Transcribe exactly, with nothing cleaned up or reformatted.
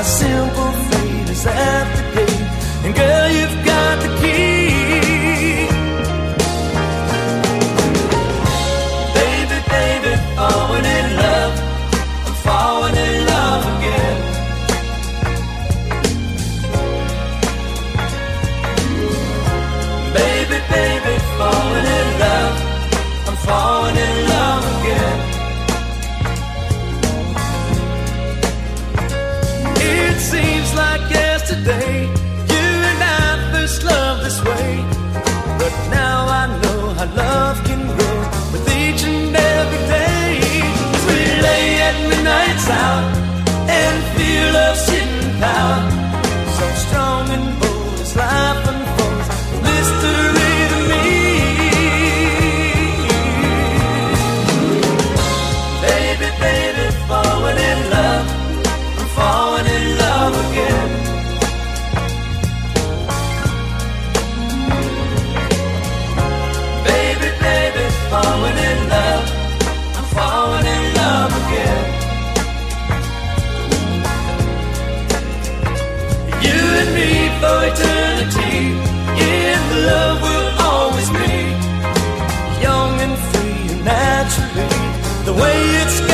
simple fate is at the gate, and girl, you've got the key. Baby, baby, falling in love, I'm falling in love again. Baby, baby, falling in love, I'm falling in love again. It seems like yesterday you and I first loved this way, but now I know how love can grow with each and every day. As we lay at midnight's hour and feel love's hidden power, so strong and bold as life unfolds, mystery to me. Baby, baby, falling in love, I'm falling in love again. Baby, baby, falling in love, I'm falling in love again. You and me for eternity, in the love we'll always be, young and free and naturally, the way it's got